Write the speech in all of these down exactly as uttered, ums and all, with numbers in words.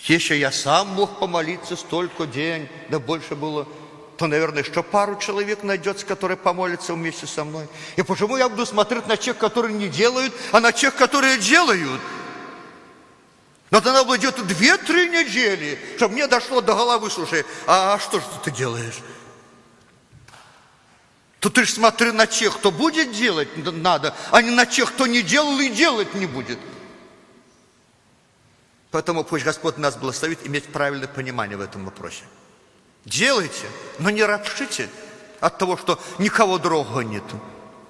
Если я сам мог помолиться столько день, да больше было, то, наверное, еще пару человек найдется, которые помолятся вместе со мной. И почему я буду смотреть на тех, которые не делают, а на тех, которые делают? Но тогда было где-то две-три недели, чтобы мне дошло до головы, слушай, а что же ты делаешь? То ты же смотри на тех, кто будет делать надо, а не на тех, кто не делал и делать не будет. Поэтому пусть Господь нас благословит иметь правильное понимание в этом вопросе. Делайте, но не ропщите от того, что никого другого нету.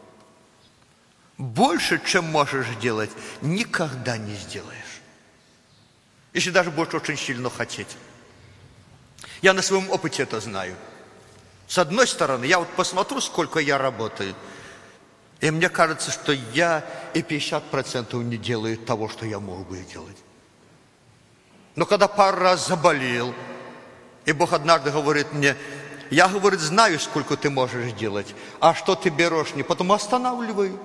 Больше, чем можешь делать, никогда не сделаешь. Если даже будешь очень сильно хотеть. Я на своем опыте это знаю. С одной стороны, я вот посмотрю, сколько я работаю, и мне кажется, что я и пятьдесят процентов не делаю того, что я мог бы делать. Но когда пару раз заболел, и Бог однажды говорит мне, я, говорит, знаю, сколько ты можешь делать, а что ты берешь, не потом останавливаю.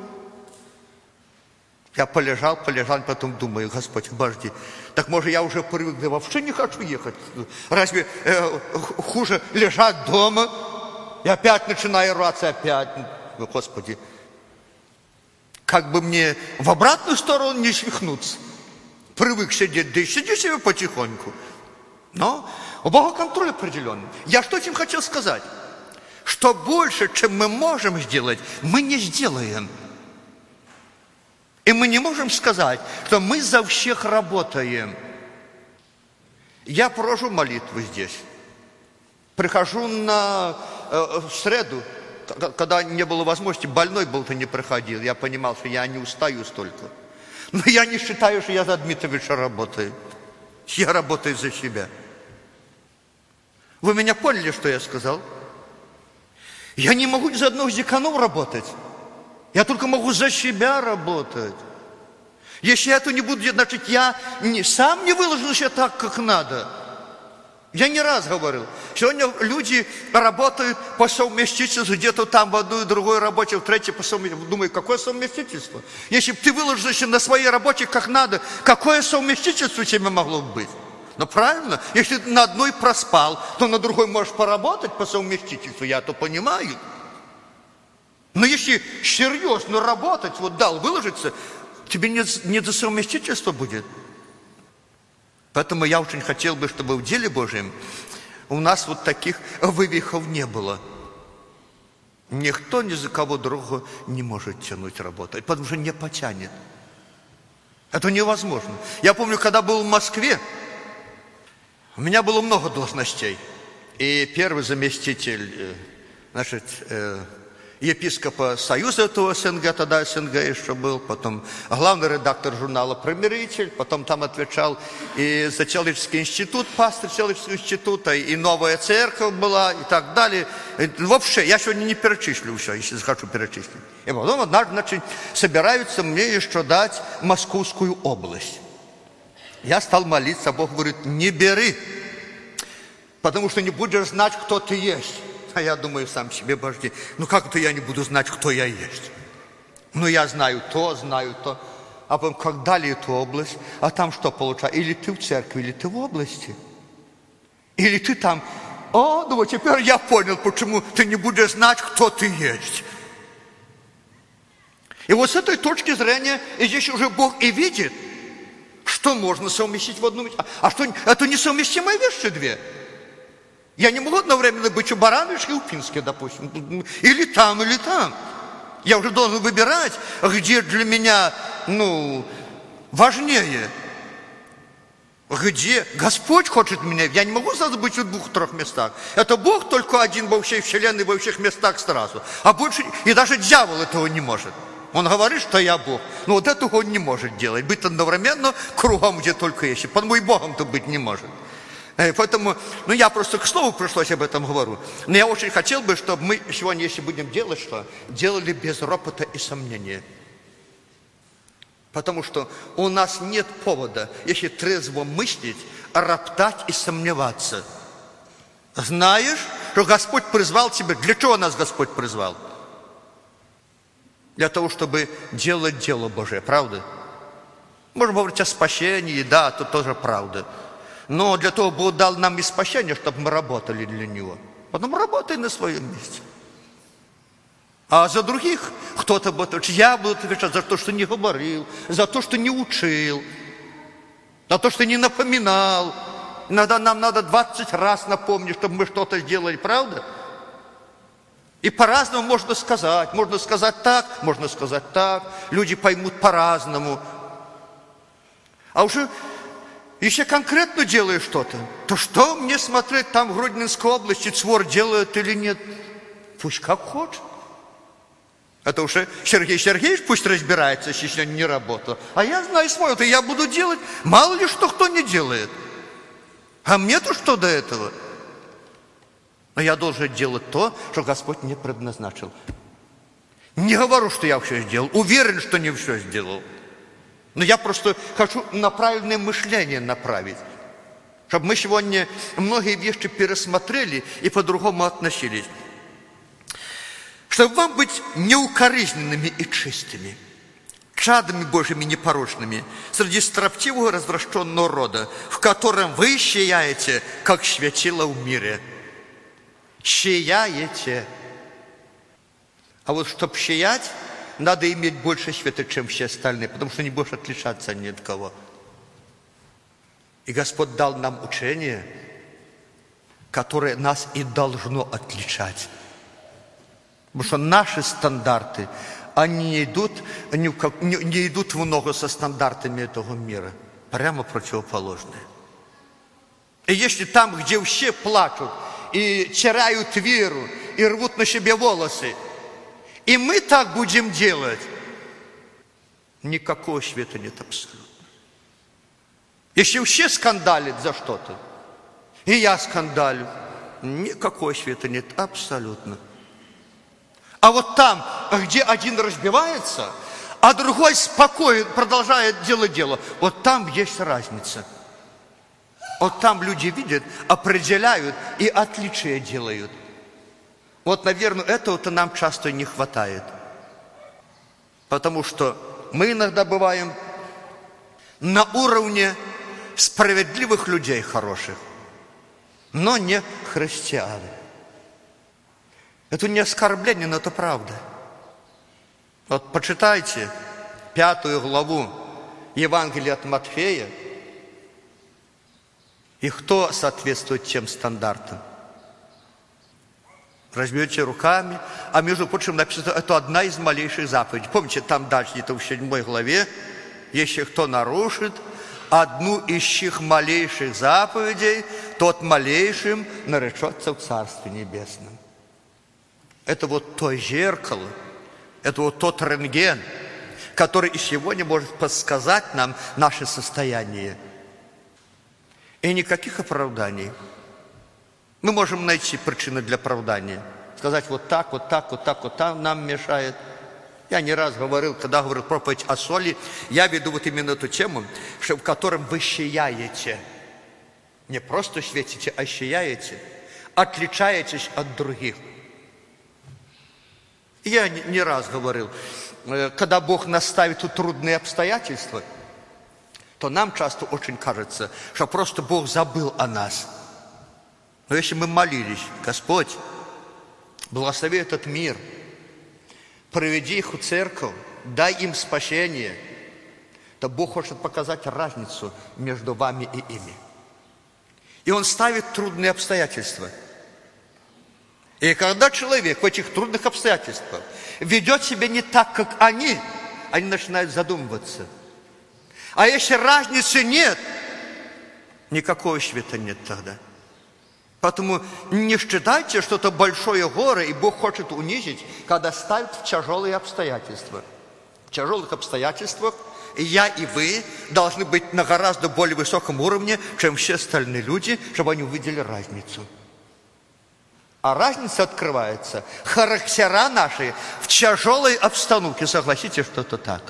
Я полежал, полежал, потом думаю, Господь, обожди, так может я уже привык, да вообще не хочу ехать. Разве э, хуже лежать дома? И опять начинаю рваться, опять. Господи, как бы мне в обратную сторону не свихнуться. Привык сидеть, да и сиди себе потихоньку. Но у Бога контроль определенный. Я что этим хотел сказать? Что больше, чем мы можем сделать, мы не сделаем. И мы не можем сказать, что мы за всех работаем. Я провожу молитвы здесь. Прихожу на, э, в среду, когда не было возможности, больной был, то не приходил. Я понимал, что я не устаю столько. Но я не считаю, что я за Дмитровича работаю. Я работаю за себя. Вы меня поняли, что я сказал? Я не могу за одного деканов работать. Я только могу за себя работать. Если я это не буду делать, значит, я не, сам не выложил себя так, как надо. Я не раз говорил. Сегодня люди работают по совместительству, где-то там в одну и другую работе, в третью по совместительству. Думаю, какое совместительство? Если бы ты выложился на своей работе как надо, какое совместительство тебе могло быть? Ну, правильно. Если ты на одной проспал, то на другой можешь поработать по совместительству. Я это понимаю. Но если серьезно работать, вот дал выложиться, тебе не, не до совместительства будет. Поэтому я очень хотел бы, чтобы в деле Божьем у нас вот таких вывихов не было. Никто ни за кого другого не может тянуть работать, потому что не потянет. Это невозможно. Я помню, когда был в Москве, у меня было много должностей. И первый заместитель, значит, епископа Союза этого СНГ, тогда СНГ еще был, потом главный редактор журнала «Примиритель», потом там отвечал и за Человеческий институт, пастырь Человеческого института, и новая церковь была, и так далее. И вообще, я сегодня не перечислю все, если захочу перечислить. И потом однажды, значит, собираются мне еще дать Московскую область. Я стал молиться, Бог говорит, не бери, потому что не будешь знать, кто ты есть. А я думаю сам себе, божди, ну как это я не буду знать, кто я есть? Ну я знаю то, знаю то. А потом, как дали эту область, а там что получается? Или ты в церкви, или ты в области. Или ты там, о, ну вот теперь я понял, почему ты не будешь знать, кто ты есть. И вот с этой точки зрения, и здесь уже Бог и видит, что можно совместить в одну... А что, это несовместимые вещи две. Я не могу одновременно быть у Барановича и у Пинске, допустим. Или там, или там. Я уже должен выбирать, где для меня, ну, важнее. Где Господь хочет меня. Я не могу сразу быть в двух-трех местах. Это Бог только один во всей вселенной, во всех местах сразу. А больше, и даже дьявол этого не может. Он говорит, что я Бог. Но вот этого он не может делать. Быть одновременно кругом, где только есть. Потому и Богом-то быть не может. Поэтому, ну я просто к слову пришлось об этом говорю. Но я очень хотел бы, чтобы мы сегодня, если будем делать что, делали без ропота и сомнения. Потому что у нас нет повода, если трезво мыслить, роптать и сомневаться. Знаешь, что Господь призвал тебя. Для чего нас Господь призвал? Для того, чтобы делать дело Божие, правда? Можем говорить о спасении, да, это тоже правда. Но для того Бог дал нам и спасение, чтобы мы работали для Него. Потом работай на своем месте. А за других кто-то будет отвечать. Я буду отвечать за то, что не говорил, за то, что не учил, за то, что не напоминал. Иногда нам надо двадцать раз напомнить, чтобы мы что-то сделали, правда? И по-разному можно сказать. Можно сказать так, можно сказать так. Люди поймут по-разному. А уже, если конкретно делаешь что-то, то что мне смотреть там в Гродненской области, Цвор делает или нет? Пусть как хочет. Это уже Сергей Сергеевич пусть разбирается, если не работал. А я знаю свой, это я буду делать. Мало ли что кто не делает. А мне-то что до этого? Но я должен делать то, что Господь мне предназначил. Не говорю, что я все сделал. Уверен, что не все сделал. Но я просто хочу на правильное мышление направить. Чтобы мы сегодня многие вещи пересмотрели и по-другому относились. Чтобы вам быть неукоризненными и чистыми, чадами Божьими непорочными, среди строптивого развращенного рода, в котором вы сияете, как светило в мире. Сияете. А вот чтобы сиять, надо иметь больше света, чем все остальные, потому что не будешь отличаться ни от кого. И Господь дал нам учение, которое нас и должно отличать. Потому что наши стандарты, они не идут, не, не идут в ногу со стандартами этого мира. Прямо противоположные. И если там, где все плачут, и теряют веру, и рвут на себе волосы, и мы так будем делать, никакого света нет абсолютно. Если все скандалят за что-то, и я скандалю, никакого света нет абсолютно. А вот там, где один разбивается, а другой спокойно продолжает делать дело, вот там есть разница. Вот там люди видят, определяют и отличия делают. Вот, наверное, этого-то нам часто не хватает. Потому что мы иногда бываем на уровне справедливых людей хороших, но не христиан. Это не оскорбление, но это правда. Вот почитайте пятую главу Евангелия от Матфея, и кто соответствует тем стандартам? Возьмете руками, а между прочим написано, это одна из малейших заповедей. Помните, там дальше, где-то в седьмой главе, если кто нарушит одну из сих малейших заповедей, тот малейшим наречется в Царстве Небесном. Это вот то зеркало, это вот тот рентген, который и сегодня может подсказать нам наше состояние. И никаких оправданий. Мы можем найти причины для оправдания. Сказать вот так, вот так, вот так, вот так нам мешает. Я не раз говорил, когда говорил проповедь о соли, я веду вот именно эту тему, что в котором вы сияете. Не просто светите, а сияете. Отличаетесь от других. Я не раз говорил, когда Бог наставит в трудные обстоятельства, то нам часто очень кажется, что просто Бог забыл о нас. Но если мы молились, Господь, благослови этот мир, приведи их в церковь, дай им спасение, то Бог хочет показать разницу между вами и ими. И Он ставит трудные обстоятельства. И когда человек в этих трудных обстоятельствах ведет себя не так, как они, они начинают задумываться. А если разницы нет, никакого света нет тогда. Поэтому не считайте, что это большое горе, и Бог хочет унизить, когда ставит в тяжелые обстоятельства. В тяжелых обстоятельствах и я, и вы должны быть на гораздо более высоком уровне, чем все остальные люди, чтобы они увидели разницу. А разница открывается. Характера наши в тяжелой обстановке. Согласитесь, что это так.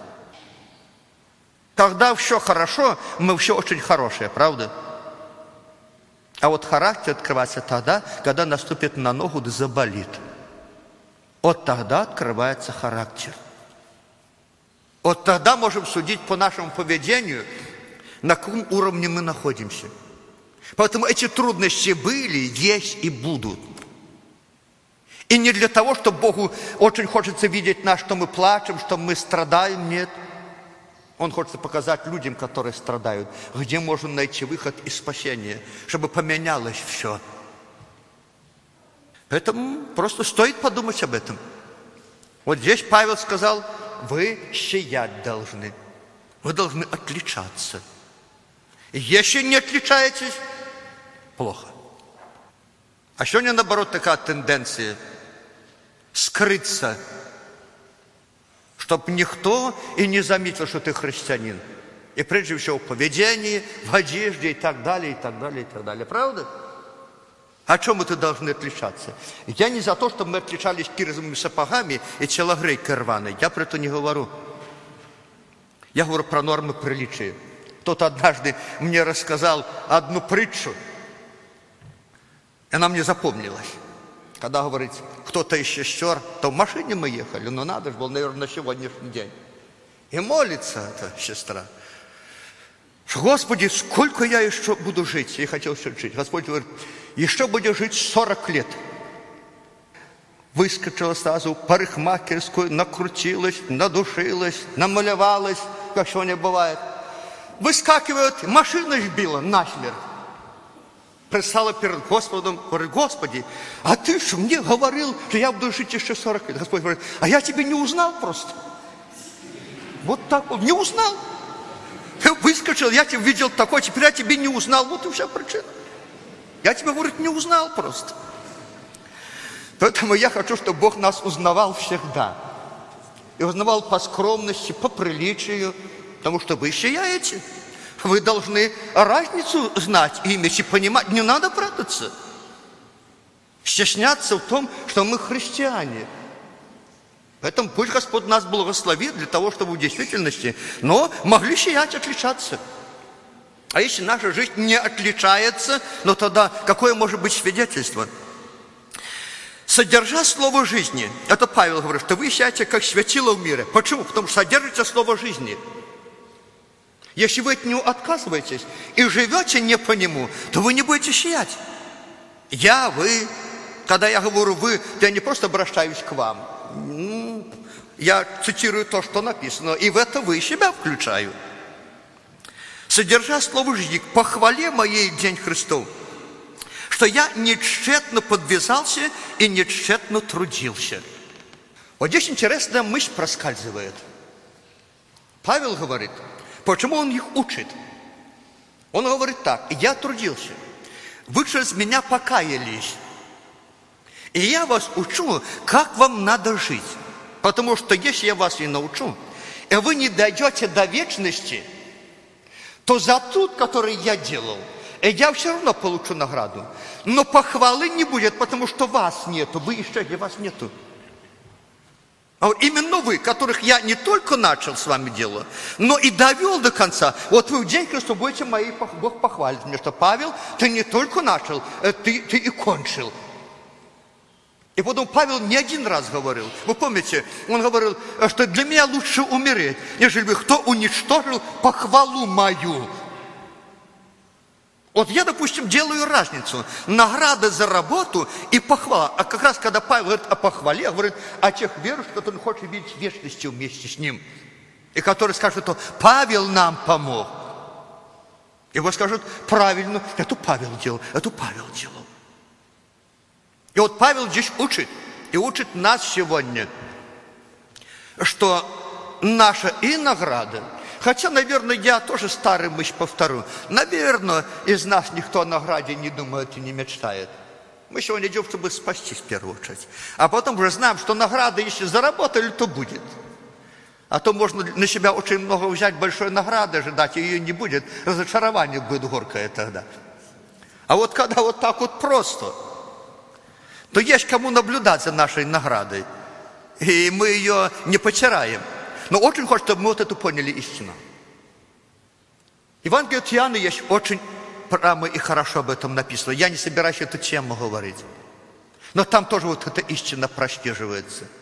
Когда все хорошо, мы все очень хорошие, правда? А вот характер открывается тогда, когда наступит на ногу, да заболит. Вот тогда открывается характер. Вот тогда можем судить по нашему поведению, на каком уровне мы находимся. Поэтому эти трудности были, есть и будут. И не для того, что Богу очень хочется видеть нас, что мы плачем, что мы страдаем, нет. Он хочет показать людям, которые страдают, где можно найти выход и спасение, чтобы поменялось все. Поэтому просто стоит подумать об этом. Вот здесь Павел сказал, вы сиять должны. Вы должны отличаться. Если не отличаетесь, плохо. А сегодня, наоборот, такая тенденция скрыться, чтобы никто и не заметил, что ты христианин. И прежде всего в поведении, в одежде и так далее, и так далее, и так далее. Правда? О чем мы тут должны отличаться? Я не за то, чтобы мы отличались кирзовыми сапогами и телогрейкой рваной. Я про это не говорю. Я говорю про нормы приличия. Кто-то однажды мне рассказал одну притчу. И она мне запомнилась. Когда, говорит, кто-то из сестер, то в машине мы ехали, но надо же было, наверное, на сегодняшний день. И молится эта сестра. Господи, сколько я еще буду жить? Я хотел еще жить. Господь говорит, еще будешь жить сорок лет. Выскочила сразу в парикмахерскую, накрутилась, надушилась, намалевалась, как сегодня бывает. Выскакивает, машина сбила насмерть. Предстала перед Господом, говорит, Господи, а ты что мне говорил, что я буду жить еще сорок лет? Господь говорит, а я тебя не узнал просто. Вот так вот, не узнал. Ты выскочил, я тебя видел такой, теперь я тебя не узнал. Вот и вся причина. Я тебя, говорит, не узнал просто. Поэтому я хочу, чтобы Бог нас узнавал всегда. И узнавал по скромности, по приличию, потому что вы сияете. Вы должны разницу знать и иметь, и понимать. Не надо прятаться. Стесняться в том, что мы христиане. Поэтому пусть Господь нас благословит для того, чтобы в действительности, но могли сиять, отличаться. А если наша жизнь не отличается, ну тогда какое может быть свидетельство? Содержа слово жизни, это Павел говорит, что вы сияете как светило в мире. Почему? Потому что содержите слово жизни. Если вы от него отказываетесь и живете не по нему, то вы не будете сиять. Я, вы, когда я говорю вы, то я не просто обращаюсь к вам. Я цитирую то, что написано, и в это вы себя включаю. Содержа слово жизни, к похвале моей день Христов, что я не тщетно подвязался и не тщетно трудился. Вот здесь интересная мысль проскальзывает. Павел говорит, почему он их учит? Он говорит так, я трудился, вы через меня покаялись, и я вас учу, как вам надо жить. Потому что если я вас не научу, и вы не дойдете до вечности, то за труд, который я делал, я все равно получу награду. Но похвалы не будет, потому что вас нету, вы исчезли, вас нету. А вот именно вы, которых я не только начал с вами дело, но и довел до конца. Вот вы в день Христа будете мои, Бог похвалит мне, что Павел, ты не только начал, ты, ты и кончил. И потом Павел не один раз говорил. Вы помните, он говорил, что для меня лучше умереть, нежели бы кто уничтожил похвалу мою. Вот я, допустим, делаю разницу. Награда за работу и похвала. А как раз, когда Павел говорит о похвале, говорит о тех верующих, которые хочет видеть вечности вместе с ним. И которые скажут, что Павел нам помог. И вы скажут, правильно, это Павел делал, это Павел делал. И вот Павел здесь учит, и учит нас сегодня, что наша и награда, хотя, наверное, я тоже старый мысль повторю, наверное, из нас никто о награде не думает и не мечтает. Мы сегодня идем, чтобы спастись в первую очередь. А потом уже знаем, что награда, если заработали, то будет. А то можно на себя очень много взять большой награды, ожидать, и ее не будет. Разочарование будет горькое тогда. А вот когда вот так вот просто, то есть кому наблюдать за нашей наградой. И мы ее не потеряем. Но очень хочется, чтобы мы вот эту поняли истину. Евангелие от Иоанна есть очень прямо и хорошо об этом написано. Я не собираюсь эту тему говорить. Но там тоже вот эта истина прослеживается.